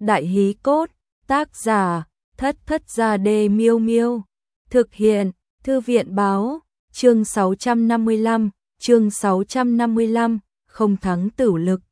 Đại hí cốt, tác giả, Thất Thất Gia Đê Miêu Miêu. Thực hiện, Thư viện báo, chương 655, không thắng tửu lực.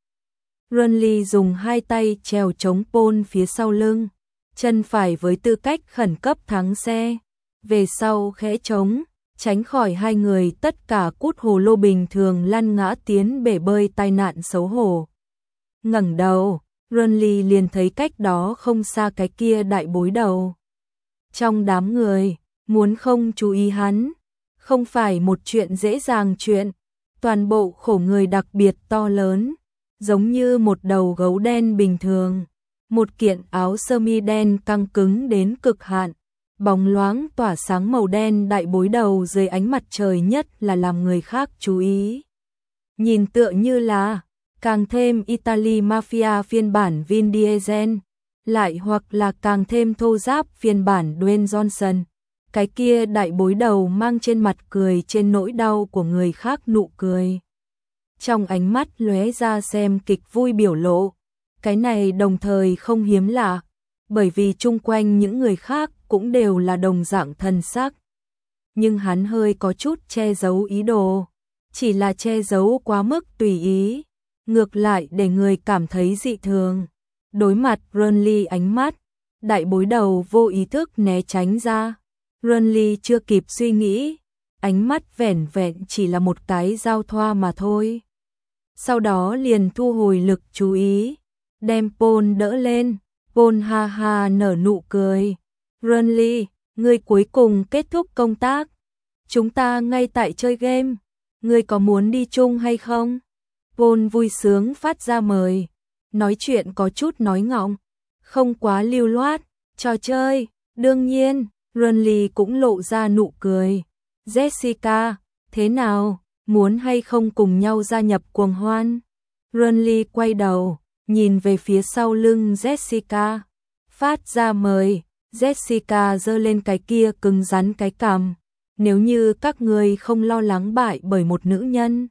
Renly dùng hai tay trèo chống Paul phía sau lưng, chân phải với tư cách khẩn cấp thắng xe, về sau khẽ chống, tránh khỏi hai người tất cả cút hồ lô bình thường lăn ngã tiến bể bơi tai nạn xấu hổ. Ngẩng đầu, Renly liền thấy cách đó không xa cái kia đại bối đầu. Trong đám người, muốn không chú ý hắn, không phải một chuyện dễ dàng chuyện, toàn bộ khổ người đặc biệt to lớn, giống như một đầu gấu đen bình thường, một kiện áo sơ mi đen căng cứng đến cực hạn, bóng loáng tỏa sáng màu đen đại bối đầu dưới ánh mặt trời nhất là làm người khác chú ý. Nhìn tựa như là càng thêm Italy Mafia phiên bản Vin Diesel, lại hoặc là càng thêm thô ráp phiên bản Dwayne Johnson. Cái kia đại bối đầu mang trên mặt cười trên nỗi đau của người khác nụ cười. Trong ánh mắt lóe ra xem kịch vui biểu lộ. Cái này đồng thời không hiếm lạ, bởi vì chung quanh những người khác cũng đều là đồng dạng thần sắc. Nhưng hắn hơi có chút che giấu ý đồ, chỉ là che giấu quá mức tùy ý, ngược lại để người cảm thấy dị thường. Đối mặt Renly ánh mắt, đại bối đầu vô ý thức né tránh ra. Renly chưa kịp suy nghĩ, ánh mắt vẻn vẹn chỉ là một cái giao thoa mà thôi. Sau đó liền thu hồi lực chú ý, đem Paul đỡ lên. Paul ha ha nở nụ cười. Renly, ngươi cuối cùng kết thúc công tác. Chúng ta ngay tại chơi game. Ngươi có muốn đi chung hay không? Paul vui sướng phát ra mời. Nói chuyện có chút nói ngọng, không quá lưu loát. Trò chơi, đương nhiên. Renly cũng lộ ra nụ cười. Jessica, thế nào? Muốn hay không cùng nhau gia nhập cuồng hoan? Renly quay đầu, nhìn về phía sau lưng Jessica, phát ra mời. Jessica giơ lên cái kia cứng rắn cái cằm. Nếu như các ngươi không lo lắng bại bởi một nữ nhân.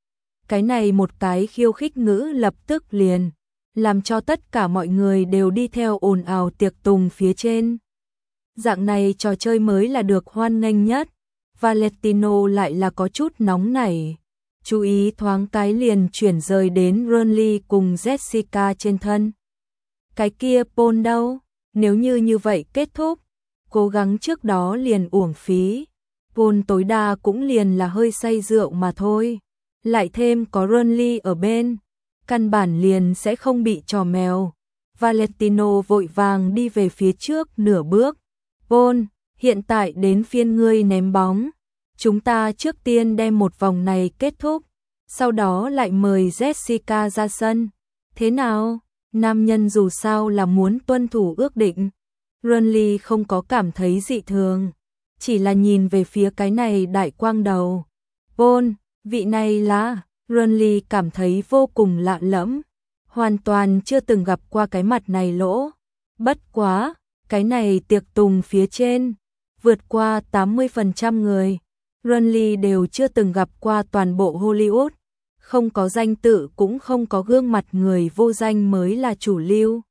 Cái này một cái khiêu khích ngữ lập tức liền làm cho tất cả mọi người đều đi theo ồn ào tiệc tùng phía trên. Dạng này trò chơi mới là được hoan nghênh nhất. Valentino lại là có chút nóng nảy. Chú ý thoáng cái liền chuyển rời đến Renly cùng Jessica trên thân. Cái kia Paul đâu? Nếu như vậy kết thúc, cố gắng trước đó liền uổng phí. Paul tối đa cũng liền là hơi say rượu mà thôi. Lại thêm có Renly ở bên, căn bản liền sẽ không bị trò mèo. Valentino vội vàng đi về phía trước nửa bước. Paul, hiện tại đến phiên ngươi ném bóng. Chúng ta trước tiên đem một vòng này kết thúc, sau đó lại mời Jessica ra sân. Thế nào? Nam nhân dù sao là muốn tuân thủ ước định. Renly không có cảm thấy dị thường, chỉ là nhìn về phía cái này đại quang đầu. Paul, vị này là... Renly cảm thấy vô cùng lạ lẫm, hoàn toàn chưa từng gặp qua cái mặt này lỗ. Bất quá, cái này tiệc tùng phía trên, vượt qua 80% người, Renly đều chưa từng gặp qua toàn bộ Hollywood, không có danh tự cũng không có gương mặt người vô danh mới là chủ lưu.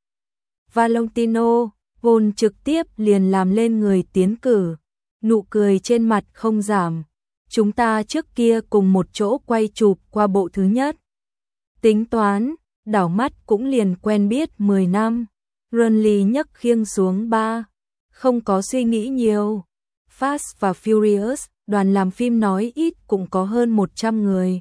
Valentino, Paul trực tiếp liền làm lên người tiến cử, nụ cười trên mặt không giảm. Chúng ta trước kia cùng một chỗ quay chụp qua bộ thứ nhất. Tính toán, đảo mắt cũng liền quen biết 10 năm. Renly nhấc khiêng xuống 3. Không có suy nghĩ nhiều. Fast và Furious, đoàn làm phim nói ít cũng có hơn 100 người.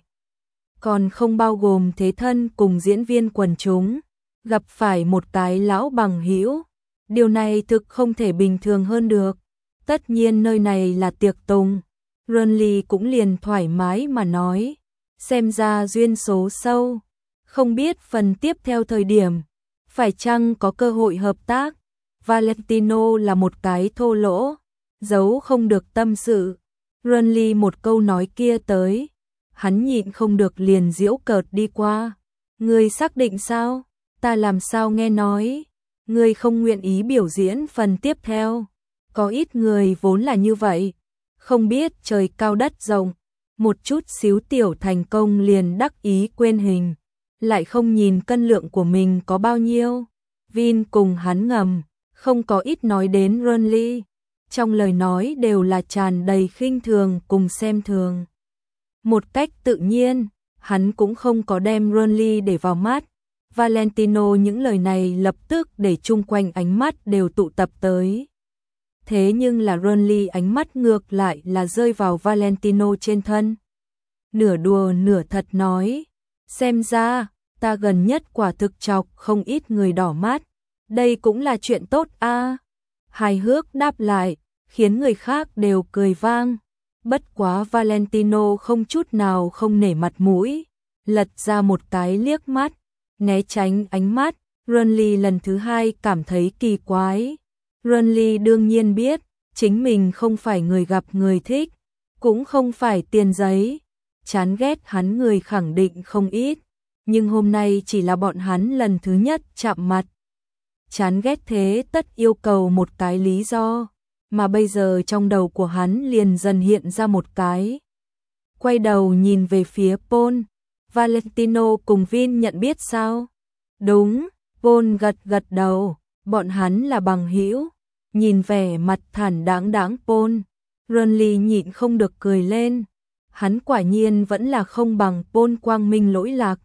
Còn không bao gồm thế thân cùng diễn viên quần chúng. Gặp phải một cái lão bằng hữu. Điều này thực không thể bình thường hơn được. Tất nhiên nơi này là tiệc tùng. Renly cũng liền thoải mái mà nói. Xem ra duyên số sâu. Không biết phần tiếp theo thời điểm phải chăng có cơ hội hợp tác. Valentino là một cái thô lỗ, giấu không được tâm sự. Renly một câu nói kia tới, hắn nhịn không được liền giễu cợt đi qua. Ngươi xác định sao? Ta làm sao nghe nói ngươi không nguyện ý biểu diễn phần tiếp theo. Có ít người vốn là như vậy, không biết trời cao đất rộng, một chút xíu tiểu thành công liền đắc ý quên hình, lại không nhìn cân lượng của mình có bao nhiêu. Vin cùng hắn ngầm, không có ít nói đến Renly. Trong lời nói đều là tràn đầy khinh thường cùng xem thường. Một cách tự nhiên, hắn cũng không có đem Renly để vào mắt. Valentino những lời này lập tức để chung quanh ánh mắt đều tụ tập tới. Thế nhưng là Renly ánh mắt ngược lại là rơi vào Valentino trên thân. Nửa đùa nửa thật nói, xem ra, ta gần nhất quả thực chọc không ít người đỏ mắt. Đây cũng là chuyện tốt a. Hài hước đáp lại, khiến người khác đều cười vang. Bất quá Valentino không chút nào không nể mặt mũi, lật ra một cái liếc mắt, né tránh ánh mắt. Renly lần thứ hai cảm thấy kỳ quái. Renly đương nhiên biết, chính mình không phải người gặp người thích, cũng không phải tiền giấy. Chán ghét hắn người khẳng định không ít, nhưng hôm nay chỉ là bọn hắn lần thứ nhất chạm mặt. Chán ghét thế tất yêu cầu một cái lý do, mà bây giờ trong đầu của hắn liền dần hiện ra một cái. Quay đầu nhìn về phía Paul, Valentino cùng Vin nhận biết sao? Đúng, Paul gật gật đầu, bọn hắn là bằng hữu. Nhìn vẻ mặt thản đáng Paul, Renly nhịn không được cười lên. Hắn quả nhiên vẫn là không bằng Paul quang minh lỗi lạc.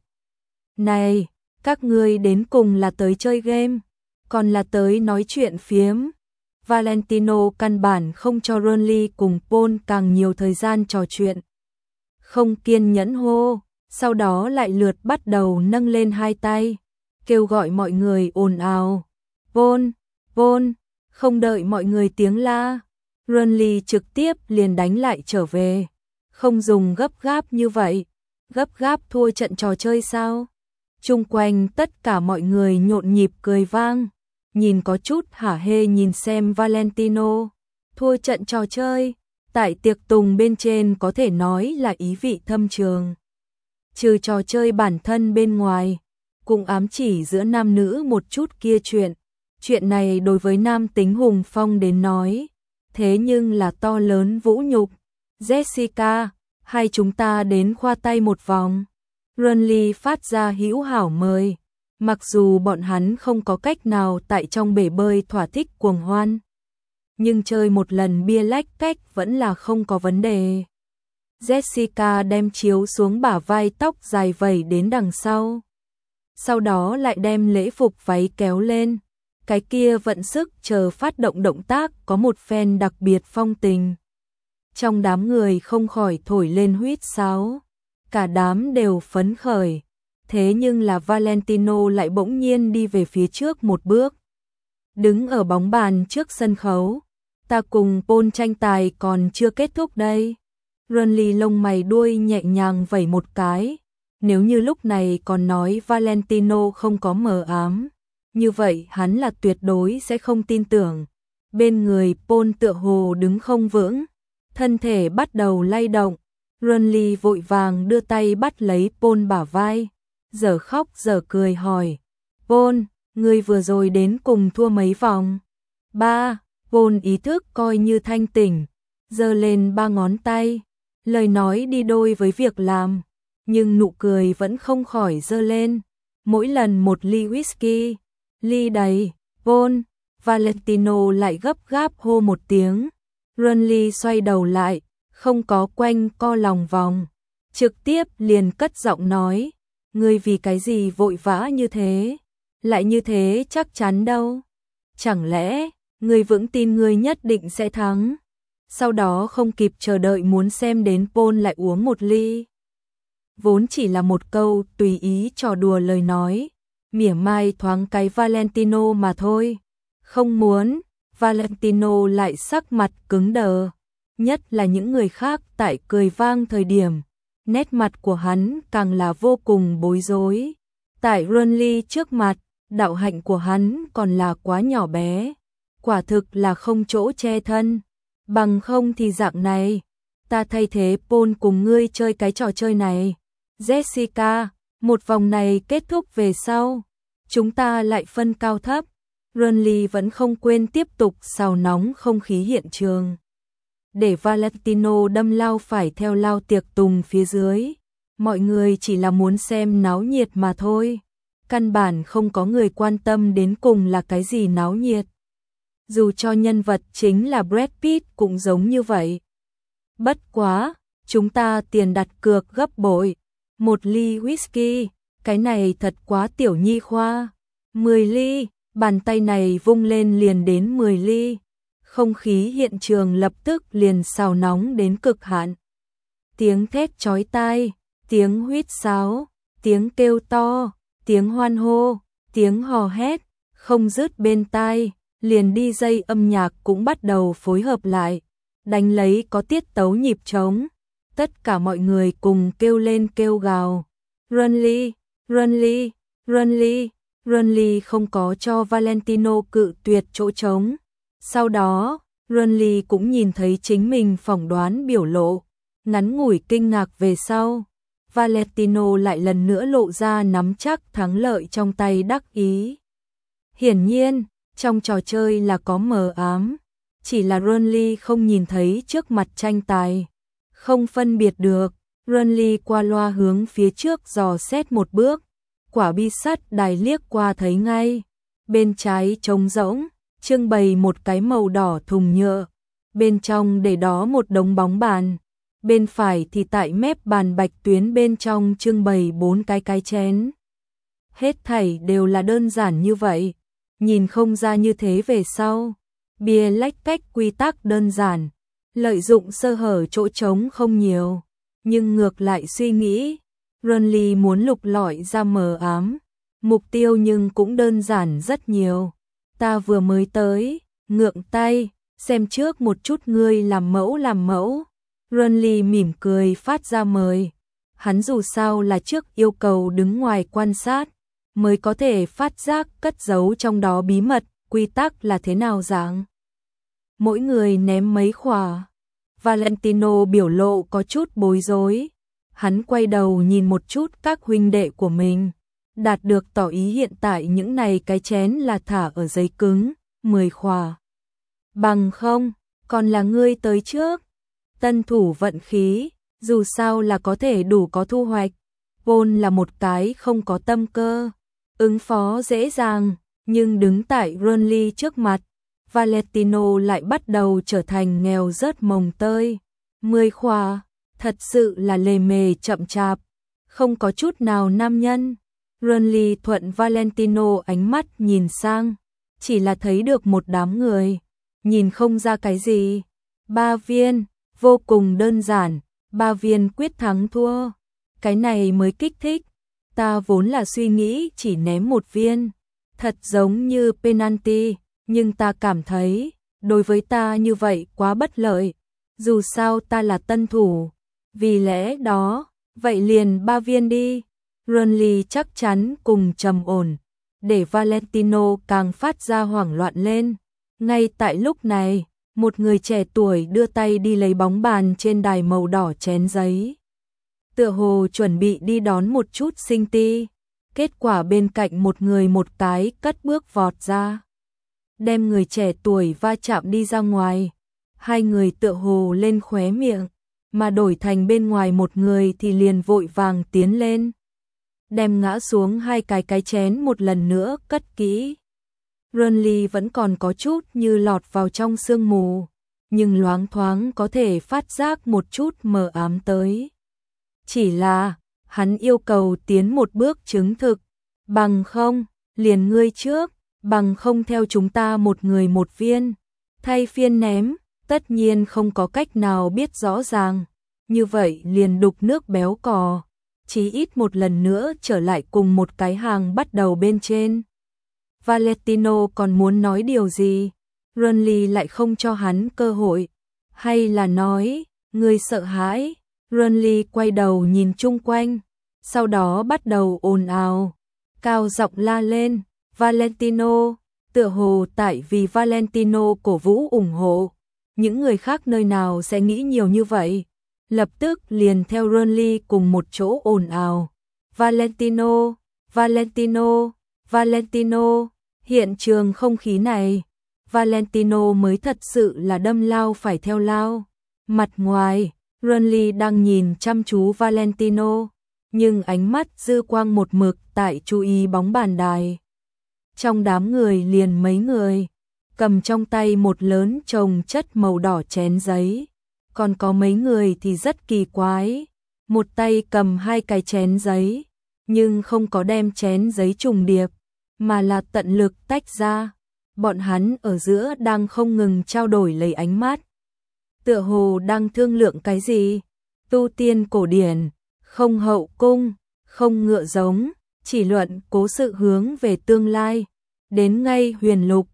Này, các ngươi đến cùng là tới chơi game, còn là tới nói chuyện phiếm. Valentino căn bản không cho Renly cùng Paul càng nhiều thời gian trò chuyện. Không kiên nhẫn hô, sau đó lại lượt bắt đầu nâng lên hai tay, kêu gọi mọi người ồn ào. Paul, Paul, không đợi mọi người tiếng la, Renly trực tiếp liền đánh lại trở về. Không dùng gấp gáp như vậy, gấp gáp thua trận trò chơi sao? Chung quanh tất cả mọi người nhộn nhịp cười vang, nhìn có chút hả hê nhìn xem Valentino. Thua trận trò chơi, tại tiệc tùng bên trên có thể nói là ý vị thâm trường. Trừ trò chơi bản thân bên ngoài, cũng ám chỉ giữa nam nữ một chút kia chuyện. Chuyện này đối với nam tính hùng phong đến nói, thế nhưng là to lớn vũ nhục. Jessica, hay chúng ta đến khoa tay một vòng. Renly phát ra hữu hảo mời, mặc dù bọn hắn không có cách nào tại trong bể bơi thỏa thích cuồng hoan, nhưng chơi một lần bia lách cách vẫn là không có vấn đề. Jessica đem chiếu xuống bả vai, tóc dài vẩy đến đằng sau đó lại đem lễ phục váy kéo lên. Cái kia vận sức chờ phát động động tác có một phen đặc biệt phong tình. Trong đám người không khỏi thổi lên huýt sáo, cả đám đều phấn khởi. Thế nhưng là Valentino lại bỗng nhiên đi về phía trước một bước. Đứng ở bóng bàn trước sân khấu, ta cùng Paul tranh tài còn chưa kết thúc đây. Renly lông mày đuôi nhẹ nhàng vẩy một cái. Nếu như lúc này còn nói Valentino không có mờ ám, như vậy hắn là tuyệt đối sẽ không tin tưởng. Bên người Paul tựa hồ đứng không vững, thân thể bắt đầu lay động. Renly vội vàng đưa tay bắt lấy Paul bả vai, giờ khóc giờ cười hỏi, Paul, ngươi vừa rồi đến cùng thua mấy vòng? 3. Paul ý thức coi như thanh tỉnh, giơ lên 3 ngón tay, lời nói đi đôi với việc làm, nhưng nụ cười vẫn không khỏi giơ lên. Mỗi lần một ly whisky, ly đầy. Paul, Valentino lại gấp gáp hô một tiếng. Renly xoay đầu lại, không có quanh co lòng vòng, trực tiếp liền cất giọng nói, ngươi vì cái gì vội vã như thế, lại như thế chắc chắn đâu. Chẳng lẽ, ngươi vững tin ngươi nhất định sẽ thắng? Sau đó không kịp chờ đợi muốn xem đến Paul lại uống một ly. Vốn chỉ là một câu tùy ý trò đùa lời nói, mỉa mai thoáng cái Valentino mà thôi. Không muốn, Valentino lại sắc mặt cứng đờ. Nhất là những người khác tại cười vang thời điểm, nét mặt của hắn càng là vô cùng bối rối. Tại Renly trước mặt, đạo hạnh của hắn còn là quá nhỏ bé, quả thực là không chỗ che thân. Bằng không thì dạng này, ta thay thế Paul cùng ngươi chơi cái trò chơi này. Jessica, một vòng này kết thúc về sau, chúng ta lại phân cao thấp. Renly vẫn không quên tiếp tục xào nóng không khí hiện trường, để Valentino đâm lao phải theo lao tiệc tùng phía dưới. Mọi người chỉ là muốn xem náo nhiệt mà thôi. căn bản không có người quan tâm đến cùng là cái gì náo nhiệt. Dù cho nhân vật chính là Brad Pitt cũng giống như vậy. Bất quá, chúng ta tiền đặt cược gấp bội. 1 ly whisky, cái này thật quá tiểu nhi khoa. 10 ly, bàn tay này vung lên liền đến 10 ly. Không khí hiện trường lập tức liền xào nóng đến cực hạn. Tiếng thét chói tai, tiếng huýt sáo, tiếng kêu to, tiếng hoan hô, tiếng hò hét, không dứt bên tai, liền DJ âm nhạc cũng bắt đầu phối hợp lại, đánh lấy có tiết tấu nhịp trống. Tất cả mọi người cùng kêu lên kêu gào. Runley, Runley, Runley, Runley không có cho Valentino cự tuyệt chỗ trống. Sau đó, Runley cũng nhìn thấy chính mình phỏng đoán biểu lộ, ngắn ngủi kinh ngạc về sau. Valentino lại lần nữa lộ ra nắm chắc thắng lợi trong tay đắc ý. Hiển nhiên, trong trò chơi là có mờ ám, chỉ là Runley không nhìn thấy trước mặt tranh tài, không phân biệt được. Runley qua loa hướng phía trước dò xét một bước, quả bi sắt đài liếc qua thấy ngay. Bên trái trống rỗng, trưng bày một cái màu đỏ thùng nhựa, bên trong để đó một đống bóng bàn. Bên phải thì tại mép bàn bạch tuyến bên trong trưng bày 4 cái chén. Hết thảy đều là đơn giản như vậy, nhìn không ra như thế về sau. Bia lách cách quy tắc đơn giản, lợi dụng sơ hở chỗ trống không nhiều, nhưng ngược lại suy nghĩ, Runley muốn lục lọi ra mờ ám, mục tiêu nhưng cũng đơn giản rất nhiều. Ta vừa mới tới, ngượng tay, xem trước một chút ngươi làm mẫu. Runley mỉm cười phát ra mời. Hắn dù sao là trước yêu cầu đứng ngoài quan sát, mới có thể phát giác cất giấu trong đó bí mật, quy tắc là thế nào dạng. Mỗi người ném mấy khỏa. Valentino biểu lộ có chút bối rối. Hắn quay đầu nhìn một chút các huynh đệ của mình, đạt được tỏ ý hiện tại những này cái chén là thả ở giấy cứng, 10 khỏa. Bằng không, còn là ngươi tới trước. Tân thủ vận khí, dù sao là có thể đủ có thu hoạch. Paul là một cái không có tâm cơ, ứng phó dễ dàng, nhưng đứng tại Runley trước mặt, Valentino lại bắt đầu trở thành nghèo rớt mồng tơi. 10 khỏa, thật sự là lề mề chậm chạp, không có chút nào nam nhân. Runley thuận Valentino ánh mắt nhìn sang, chỉ là thấy được một đám người, nhìn không ra cái gì. 3 viên, vô cùng đơn giản, 3 viên quyết thắng thua. Cái này mới kích thích, ta vốn là suy nghĩ chỉ ném 1 viên, thật giống như penalty, nhưng ta cảm thấy, đối với ta như vậy quá bất lợi, dù sao ta là tân thủ, vì lẽ đó, vậy liền 3 viên đi. Runley chắc chắn cùng trầm ổn, để Valentino càng phát ra hoảng loạn lên. Ngay tại lúc này, một người trẻ tuổi đưa tay đi lấy bóng bàn trên đài màu đỏ chén giấy. Tựa hồ chuẩn bị đi đón một chút sinh ti, kết quả bên cạnh một người một cái cất bước vọt ra, đem người trẻ tuổi va chạm đi ra ngoài. Hai người tựa hồ lên khóe miệng, mà đổi thành bên ngoài một người thì liền vội vàng tiến lên, đem ngã xuống 2 cái chén một lần nữa cất kỹ. Runley vẫn còn có chút như lọt vào trong sương mù, nhưng loáng thoáng có thể phát giác một chút mờ ám tới. Chỉ là, hắn yêu cầu tiến một bước chứng thực, bằng không, liền ngươi trước, bằng không theo chúng ta một người một viên, thay phiên ném, tất nhiên không có cách nào biết rõ ràng, như vậy liền đục nước béo cò, chí ít một lần nữa trở lại cùng một cái hàng bắt đầu bên trên. Valentino còn muốn nói điều gì, Runley lại không cho hắn cơ hội, hay là nói, ngươi sợ hãi. Runley quay đầu nhìn chung quanh, sau đó bắt đầu ồn ào, cao giọng la lên, Valentino, tựa hồ tại vì Valentino cổ vũ ủng hộ, những người khác nơi nào sẽ nghĩ nhiều như vậy, lập tức liền theo Runley cùng một chỗ ồn ào, Valentino, Valentino, Valentino. Hiện trường không khí này, Valentino mới thật sự là đâm lao phải theo lao. Mặt ngoài, Runley đang nhìn chăm chú Valentino, nhưng ánh mắt dư quang một mực tại chú ý bóng bàn đài. Trong đám người liền mấy người, cầm trong tay một lớn chồng chất màu đỏ chén giấy, còn có mấy người thì rất kỳ quái, một tay cầm hai cái chén giấy, nhưng không có đem chén giấy trùng điệp, mà là tận lực tách ra. Bọn hắn ở giữa đang không ngừng trao đổi lấy ánh mắt, tựa hồ đang thương lượng cái gì. Tu tiên cổ điển, không hậu cung, không ngựa giống, chỉ luận cố sự hướng về tương lai. Đến ngay huyền lục,